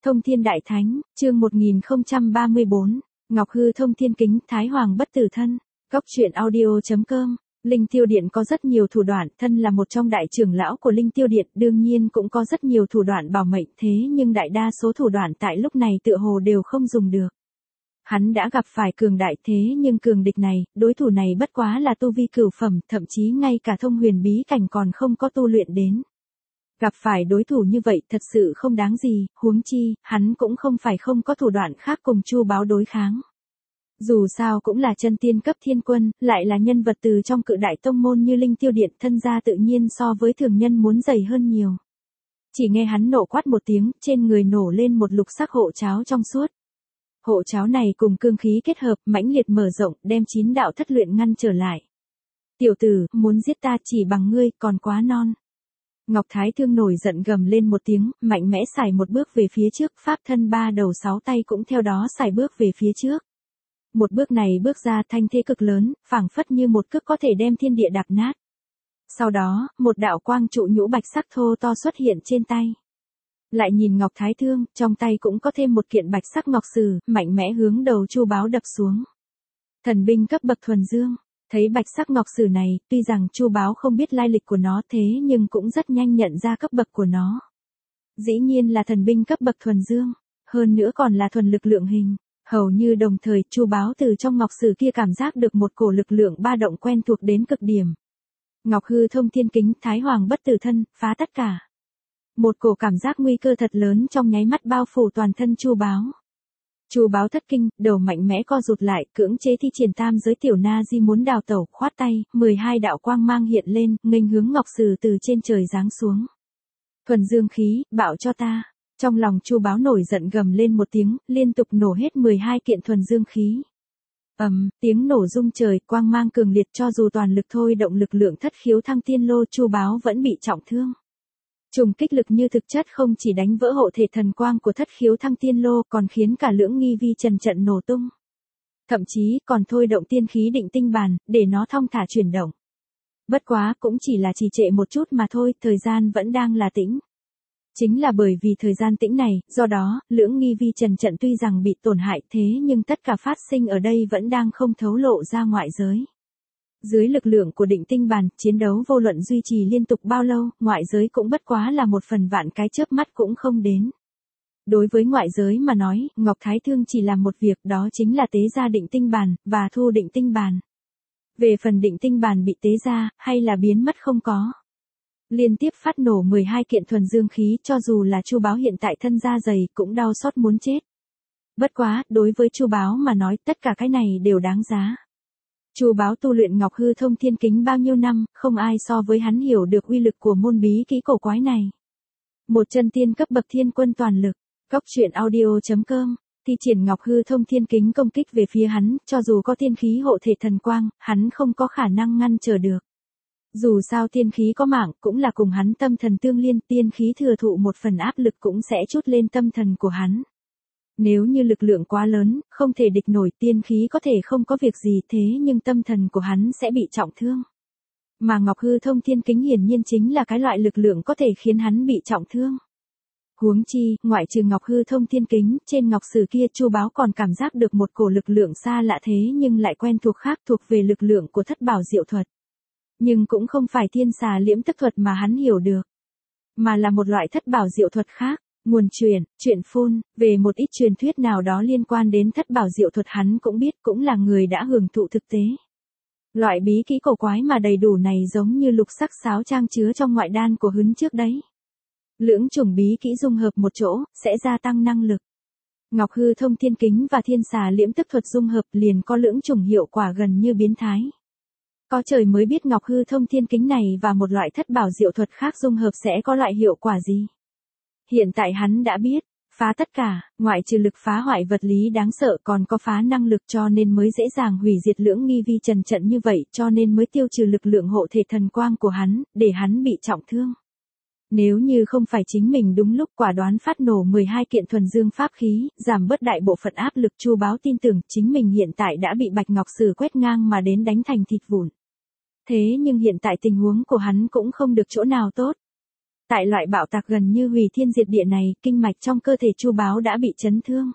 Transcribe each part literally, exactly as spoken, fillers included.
Thông Thiên Đại Thánh, chương một nghìn không trăm ba mươi bốn, Ngọc Hư Thông Thiên Kính, Thái Hoàng bất tử thân. Góc truyện audio chấm com. Linh Tiêu Điện có rất nhiều thủ đoạn, thân là một trong đại trưởng lão của Linh Tiêu Điện, đương nhiên cũng có rất nhiều thủ đoạn bảo mệnh, thế nhưng đại đa số thủ đoạn tại lúc này tựa hồ đều không dùng được. Hắn đã gặp phải cường đại, thế nhưng cường địch này, đối thủ này bất quá là tu vi cửu phẩm, thậm chí ngay cả thông huyền bí cảnh còn không có tu luyện đến. Gặp phải đối thủ như vậy thật sự không đáng gì, huống chi, hắn cũng không phải không có thủ đoạn khác cùng Chu Báo đối kháng. Dù sao cũng là chân tiên cấp thiên quân, lại là nhân vật từ trong cự đại tông môn như Linh Tiêu Điện, thân gia tự nhiên so với thường nhân muốn dày hơn nhiều. Chỉ nghe hắn nổ quát một tiếng, trên người nổ lên một lục sắc hộ cháo trong suốt. Hộ cháo này cùng cương khí kết hợp, mãnh liệt mở rộng, đem chín đạo thất luyện ngăn trở lại. Tiểu tử, muốn giết ta chỉ bằng ngươi, còn quá non. Ngọc Thái Thương nổi giận gầm lên một tiếng, mạnh mẽ xài một bước về phía trước, pháp thân ba đầu sáu tay cũng theo đó xài bước về phía trước. Một bước này bước ra thanh thế cực lớn, phảng phất như một cước có thể đem thiên địa đạp nát. Sau đó, một đạo quang trụ nhũ bạch sắc thô to xuất hiện trên tay. Lại nhìn Ngọc Thái Thương, trong tay cũng có thêm một kiện bạch sắc ngọc sử, mạnh mẽ hướng đầu Chu Báo đập xuống. Thần binh cấp bậc thuần dương. Thấy bạch sắc ngọc sử này, tuy rằng Chu Báo không biết lai lịch của nó thế nhưng cũng rất nhanh nhận ra cấp bậc của nó. Dĩ nhiên là thần binh cấp bậc thuần dương, hơn nữa còn là thuần lực lượng hình. Hầu như đồng thời, Chu Báo từ trong ngọc sử kia cảm giác được một cổ lực lượng ba động quen thuộc đến cực điểm. Ngọc Hư Thông Thiên Kính, Thái Hoàng bất tử thân, phá tất cả. Một cổ cảm giác nguy cơ thật lớn trong nháy mắt bao phủ toàn thân Chu Báo. Chu Báo thất kinh, đầu mạnh mẽ co rụt lại, cưỡng chế thi triển tam giới tiểu na di muốn đào tẩu, khoát tay, mười hai đạo quang mang hiện lên, nghênh hướng ngọc sử từ trên trời giáng xuống. Thuần dương khí, bạo cho ta. Trong lòng Chu Báo nổi giận gầm lên một tiếng, liên tục nổ hết mười hai kiện thuần dương khí. Ầm, um, tiếng nổ rung trời, quang mang cường liệt, cho dù toàn lực thôi động lực lượng thất khiếu thăng tiên lô, Chu Báo vẫn bị trọng thương. Trùng kích lực như thực chất không chỉ đánh vỡ hộ thể thần quang của thất khiếu thăng tiên lô, còn khiến cả lưỡng nghi vi trần trận nổ tung. Thậm chí còn thôi động tiên khí định tinh bàn, để nó thong thả chuyển động. Bất quá cũng chỉ là trì trệ một chút mà thôi, thời gian vẫn đang là tĩnh. Chính là bởi vì thời gian tĩnh này, do đó, lưỡng nghi vi trần trận tuy rằng bị tổn hại thế nhưng tất cả phát sinh ở đây vẫn đang không thấu lộ ra ngoại giới. Dưới lực lượng của định tinh bàn, chiến đấu vô luận duy trì liên tục bao lâu, ngoại giới cũng bất quá là một phần vạn cái chớp mắt cũng không đến. Đối với ngoại giới mà nói, Ngọc Thái Thương chỉ làm một việc, đó chính là tế ra định tinh bàn, và thu định tinh bàn. Về phần định tinh bàn bị tế ra, hay là biến mất không có. Liên tiếp phát nổ mười hai kiện thuần dương khí, cho dù là Chu Báo hiện tại thân da dày cũng đau xót muốn chết. Bất quá, đối với Chu Báo mà nói, tất cả cái này đều đáng giá. Chu Báo tu luyện Ngọc Hư Thông Thiên Kính bao nhiêu năm, không ai so với hắn hiểu được uy lực của môn bí kỹ cổ quái này. Một chân tiên cấp bậc thiên quân toàn lực, góc truyện audio chấm com, thi triển Ngọc Hư Thông Thiên Kính công kích về phía hắn, cho dù có tiên khí hộ thể thần quang, hắn không có khả năng ngăn trở được. Dù sao tiên khí có mạng, cũng là cùng hắn tâm thần tương liên, tiên khí thừa thụ một phần áp lực cũng sẽ chút lên tâm thần của hắn. Nếu như lực lượng quá lớn, không thể địch nổi, tiên khí có thể không có việc gì, thế nhưng tâm thần của hắn sẽ bị trọng thương. Mà Ngọc Hư Thông Thiên Kính hiển nhiên chính là cái loại lực lượng có thể khiến hắn bị trọng thương. Huống chi, ngoại trừ Ngọc Hư Thông Thiên Kính, trên ngọc sử kia Chu Báo còn cảm giác được một cổ lực lượng xa lạ thế nhưng lại quen thuộc khác, thuộc về lực lượng của thất bảo diệu thuật. Nhưng cũng không phải thiên xà liễm tức thuật mà hắn hiểu được, mà là một loại thất bảo diệu thuật khác. Nguồn truyền, chuyện phun, về một ít truyền thuyết nào đó liên quan đến thất bảo diệu thuật hắn cũng biết, cũng là người đã hưởng thụ thực tế. Loại bí kỹ cổ quái mà đầy đủ này giống như lục sắc sáo trang chứa trong ngoại đan của hứng trước đấy. Lưỡng chủng bí kỹ dung hợp một chỗ, sẽ gia tăng năng lực. Ngọc Hư Thông Thiên Kính và thiên xà liễm tức thuật dung hợp liền có lưỡng chủng hiệu quả gần như biến thái. Có trời mới biết Ngọc Hư Thông Thiên Kính này và một loại thất bảo diệu thuật khác dung hợp sẽ có loại hiệu quả gì. Hiện tại hắn đã biết, phá tất cả, ngoại trừ lực phá hoại vật lý đáng sợ còn có phá năng lực, cho nên mới dễ dàng hủy diệt lưỡng nghi vi trần trận như vậy, cho nên mới tiêu trừ lực lượng hộ thể thần quang của hắn, để hắn bị trọng thương. Nếu như không phải chính mình đúng lúc quả đoán phát nổ mười hai kiện thuần dương pháp khí, giảm bớt đại bộ phận áp lực, Chu Báo tin tưởng chính mình hiện tại đã bị bạch ngọc sử quét ngang mà đến đánh thành thịt vụn. Thế nhưng hiện tại tình huống của hắn cũng không được chỗ nào tốt. Tại loại bạo tạc gần như hủy thiên diệt địa này, kinh mạch trong cơ thể Chu Báo đã bị chấn thương.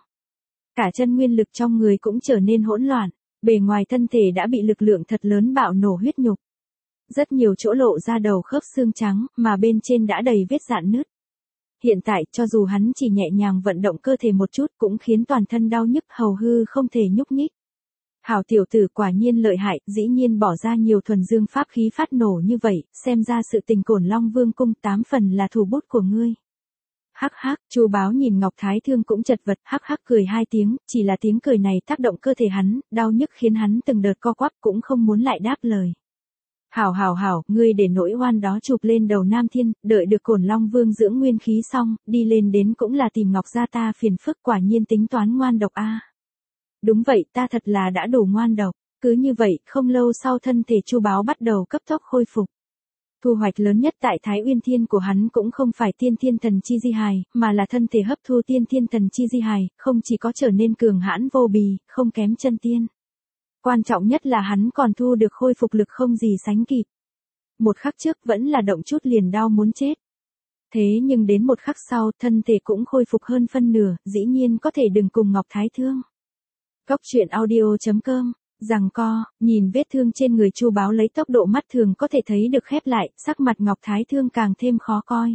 Cả chân nguyên lực trong người cũng trở nên hỗn loạn, bề ngoài thân thể đã bị lực lượng thật lớn bạo nổ huyết nhục. Rất nhiều chỗ lộ ra đầu khớp xương trắng, mà bên trên đã đầy vết rạn nứt. Hiện tại, cho dù hắn chỉ nhẹ nhàng vận động cơ thể một chút cũng khiến toàn thân đau nhức hầu hư không thể nhúc nhích. Hảo tiểu tử quả nhiên lợi hại, dĩ nhiên bỏ ra nhiều thuần dương pháp khí phát nổ như vậy, xem ra sự tình Cổn Long Vương cung tám phần là thủ bút của ngươi. Hắc hắc, Chu Báo nhìn Ngọc Thái Thương cũng chật vật, hắc hắc cười hai tiếng, chỉ là tiếng cười này tác động cơ thể hắn, đau nhức khiến hắn từng đợt co quắp cũng không muốn lại đáp lời. Hảo hảo hảo, ngươi để nỗi oan đó chụp lên đầu Nam Thiên, đợi được Cổn Long Vương dưỡng nguyên khí xong, đi lên đến cũng là tìm Ngọc gia ta phiền phức, quả nhiên tính toán ngoan độc a. Đúng vậy, ta thật là đã đủ ngoan độc. Cứ như vậy, không lâu sau thân thể Chu Báo bắt đầu cấp tốc khôi phục. Thu hoạch lớn nhất tại Thái Uyên Thiên của hắn cũng không phải tiên thiên thần chi di hài, mà là thân thể hấp thu tiên thiên thần chi di hài, không chỉ có trở nên cường hãn vô bì, không kém chân tiên. Quan trọng nhất là hắn còn thu được khôi phục lực không gì sánh kịp. Một khắc trước vẫn là động chút liền đau muốn chết. Thế nhưng đến một khắc sau, thân thể cũng khôi phục hơn phân nửa, dĩ nhiên có thể đừng cùng Ngọc Thái Thương. Góc truyện audio chấm com, giằng co, nhìn vết thương trên người Chu Báo lấy tốc độ mắt thường có thể thấy được khép lại, sắc mặt Ngọc Thái Thương càng thêm khó coi.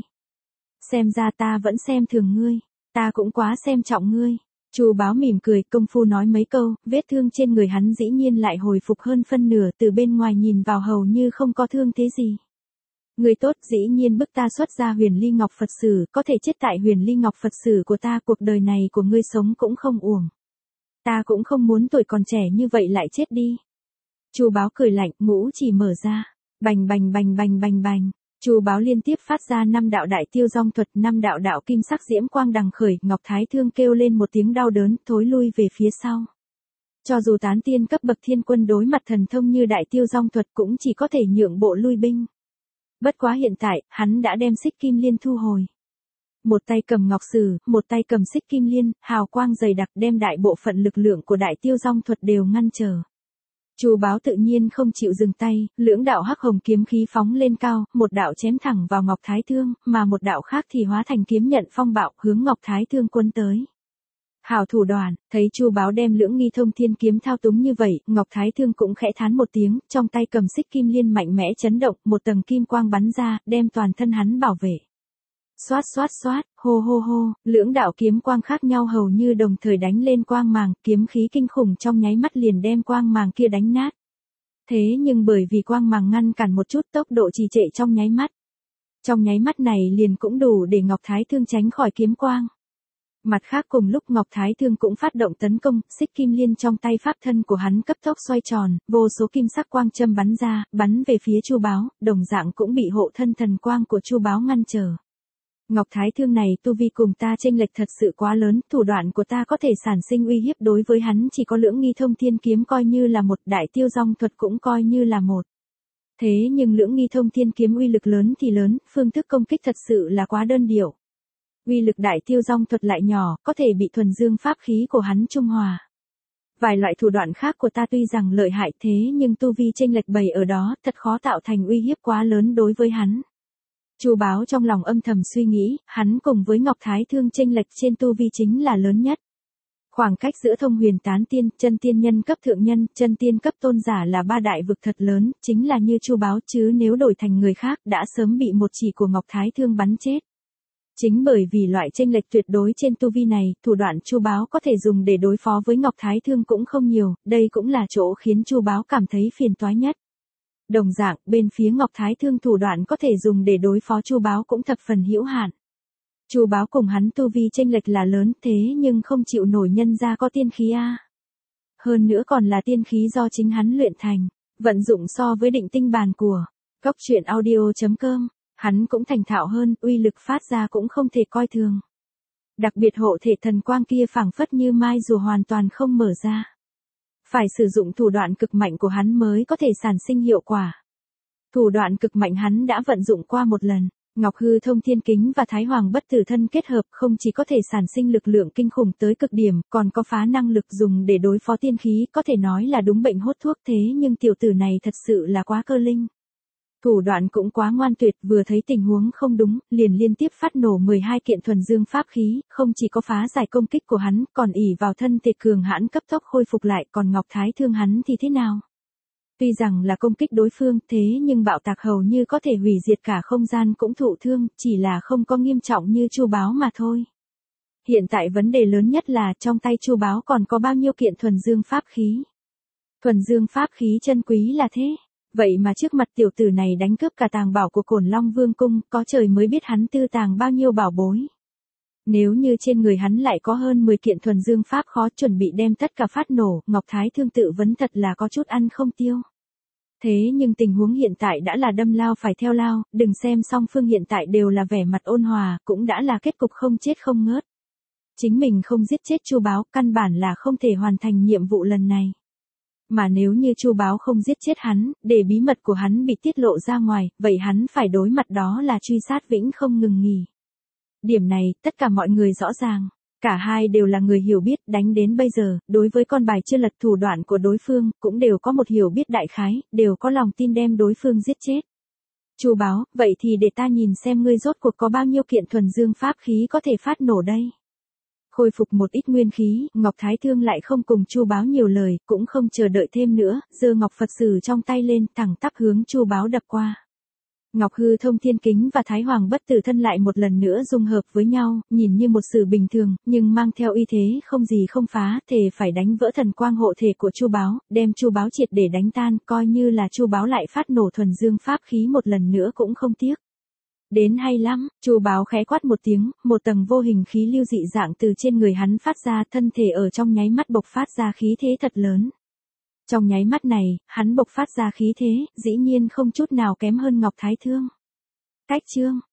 Xem ra ta vẫn xem thường ngươi, ta cũng quá xem trọng ngươi. Chu Báo mỉm cười, công phu nói mấy câu, vết thương trên người hắn dĩ nhiên lại hồi phục hơn phân nửa, từ bên ngoài nhìn vào hầu như không có thương thế gì. Ngươi tốt, dĩ nhiên bức ta xuất ra Huyền Ly Ngọc Phật Sử, có thể chết tại Huyền Ly Ngọc Phật Sử của ta, cuộc đời này của ngươi sống cũng không uổng. Ta cũng không muốn tuổi còn trẻ như vậy lại chết đi. Chu Báo cười lạnh, ngũ chỉ mở ra, bành bành bành bành bành bành. Chu Báo liên tiếp phát ra năm đạo đại tiêu dong thuật, năm đạo đạo kim sắc diễm quang đằng khởi, Ngọc Thái Thương kêu lên một tiếng đau đớn, thối lui về phía sau. Cho dù tán tiên cấp bậc thiên quân đối mặt thần thông như đại tiêu dong thuật cũng chỉ có thể nhượng bộ lui binh. Bất quá hiện tại, hắn đã đem xích kim liên thu hồi. Một tay cầm ngọc sử, một tay cầm xích kim liên, hào quang dày đặc đem đại bộ phận lực lượng của đại tiêu dong thuật đều ngăn trở. Chu Báo tự nhiên không chịu dừng tay, lưỡng đạo hắc hồng kiếm khí phóng lên cao, một đạo chém thẳng vào Ngọc Thái Thương, mà một đạo khác thì hóa thành kiếm nhận phong bạo hướng Ngọc Thái Thương cuốn tới. Hảo thủ đoạn, thấy Chu Báo đem lưỡng nghi thông thiên kiếm thao túng như vậy, Ngọc Thái Thương cũng khẽ thán một tiếng, trong tay cầm xích kim liên mạnh mẽ chấn động, một tầng kim quang bắn ra, đem toàn thân hắn bảo vệ. Xoát xoát xoát, hô hô hô, lưỡng đạo kiếm quang khác nhau hầu như đồng thời đánh lên quang màng, kiếm khí kinh khủng trong nháy mắt liền đem quang màng kia đánh nát. Thế nhưng bởi vì quang màng ngăn cản một chút tốc độ trì trệ trong nháy mắt. Trong nháy mắt này liền cũng đủ để Ngọc Thái Thương tránh khỏi kiếm quang. Mặt khác cùng lúc Ngọc Thái Thương cũng phát động tấn công, xích kim liên trong tay pháp thân của hắn cấp tốc xoay tròn, vô số kim sắc quang châm bắn ra, bắn về phía Chu Báo, đồng dạng cũng bị hộ thân thần quang của Chu Báo ngăn trở. Ngọc Thái Thương này tu vi cùng ta chênh lệch thật sự quá lớn, thủ đoạn của ta có thể sản sinh uy hiếp đối với hắn chỉ có lưỡng nghi thông thiên kiếm coi như là một, đại tiêu dong thuật cũng coi như là một. Thế nhưng lưỡng nghi thông thiên kiếm uy lực lớn thì lớn, phương thức công kích thật sự là quá đơn điệu. Uy lực đại tiêu dong thuật lại nhỏ, có thể bị thuần dương pháp khí của hắn trung hòa. Vài loại thủ đoạn khác của ta tuy rằng lợi hại thế nhưng tu vi chênh lệch bày ở đó, thật khó tạo thành uy hiếp quá lớn đối với hắn. Chu Báo trong lòng âm thầm suy nghĩ, hắn cùng với Ngọc Thái Thương chênh lệch trên tu vi chính là lớn nhất. Khoảng cách giữa thông huyền tán tiên, chân tiên nhân cấp thượng nhân, chân tiên cấp tôn giả là ba đại vực thật lớn, chính là như Chu Báo chứ nếu đổi thành người khác đã sớm bị một chỉ của Ngọc Thái Thương bắn chết. Chính bởi vì loại chênh lệch tuyệt đối trên tu vi này, thủ đoạn Chu Báo có thể dùng để đối phó với Ngọc Thái Thương cũng không nhiều, đây cũng là chỗ khiến Chu Báo cảm thấy phiền toái nhất. Đồng dạng, bên phía Ngọc Thái Thương thủ đoạn có thể dùng để đối phó Chu Báo cũng thập phần hữu hạn. Chu Báo cùng hắn tu vi chênh lệch là lớn thế nhưng không chịu nổi nhân ra có tiên khí a. Hơn nữa còn là tiên khí do chính hắn luyện thành, vận dụng so với định tinh bàn của góc truyện audio chấm com, hắn cũng thành thạo hơn, uy lực phát ra cũng không thể coi thường. Đặc biệt hộ thể thần quang kia phảng phất như mai rùa hoàn toàn không mở ra. Phải sử dụng thủ đoạn cực mạnh của hắn mới có thể sản sinh hiệu quả. Thủ đoạn cực mạnh hắn đã vận dụng qua một lần, Ngọc Hư Thông Thiên Kính và Thái Hoàng Bất Tử Thân kết hợp không chỉ có thể sản sinh lực lượng kinh khủng tới cực điểm, còn có phá năng lực dùng để đối phó tiên khí, có thể nói là đúng bệnh hốt thuốc thế nhưng tiểu tử này thật sự là quá cơ linh. Thủ đoạn cũng quá ngoan tuyệt, vừa thấy tình huống không đúng, liền liên tiếp phát nổ mười hai kiện thuần dương pháp khí, không chỉ có phá giải công kích của hắn, còn ỷ vào thân thể cường hãn cấp tốc khôi phục lại, còn Ngọc Thái Thương hắn thì thế nào? Tuy rằng là công kích đối phương, thế nhưng bạo tạc hầu như có thể hủy diệt cả không gian cũng thụ thương, chỉ là không có nghiêm trọng như Chu Báo mà thôi. Hiện tại vấn đề lớn nhất là trong tay Chu Báo còn có bao nhiêu kiện thuần dương pháp khí. Thuần dương pháp khí chân quý là thế. Vậy mà trước mặt tiểu tử này đánh cướp cả tàng bảo của Cổn Long Vương cung, có trời mới biết hắn tư tàng bao nhiêu bảo bối. Nếu như trên người hắn lại có hơn mười kiện thuần dương pháp khó chuẩn bị đem tất cả phát nổ, Ngọc Thái Thương tự vấn thật là có chút ăn không tiêu. Thế nhưng tình huống hiện tại đã là đâm lao phải theo lao, đừng xem song phương hiện tại đều là vẻ mặt ôn hòa, cũng đã là kết cục không chết không ngớt. Chính mình không giết chết Chu Báo, căn bản là không thể hoàn thành nhiệm vụ lần này. Mà nếu như Chu Báo không giết chết hắn, để bí mật của hắn bị tiết lộ ra ngoài, vậy hắn phải đối mặt đó là truy sát vĩnh không ngừng nghỉ. Điểm này, tất cả mọi người rõ ràng. Cả hai đều là người hiểu biết, đánh đến bây giờ, đối với con bài chưa lật thủ đoạn của đối phương, cũng đều có một hiểu biết đại khái, đều có lòng tin đem đối phương giết chết. Chu Báo, vậy thì để ta nhìn xem ngươi rốt cuộc có bao nhiêu kiện thuần dương pháp khí có thể phát nổ đây. Khôi phục một ít nguyên khí, Ngọc Thái Thương lại không cùng Chu Báo nhiều lời, cũng không chờ đợi thêm nữa, giơ Ngọc Phật Sử trong tay lên, thẳng tắp hướng Chu Báo đập qua. Ngọc Hư Thông Thiên Kính và Thái Hoàng Bất Tử Thân lại một lần nữa dung hợp với nhau, nhìn như một sử bình thường, nhưng mang theo uy thế không gì không phá, thề phải đánh vỡ thần quang hộ thể của Chu Báo, đem Chu Báo triệt để đánh tan, coi như là Chu Báo lại phát nổ thuần dương pháp khí một lần nữa cũng không tiếc. Đến hay lắm, Chu Báo khẽ quát một tiếng, một tầng vô hình khí lưu dị dạng từ trên người hắn phát ra, thân thể ở trong nháy mắt bộc phát ra khí thế thật lớn. Trong nháy mắt này, hắn bộc phát ra khí thế, dĩ nhiên không chút nào kém hơn Ngọc Thái Thương. Cách chương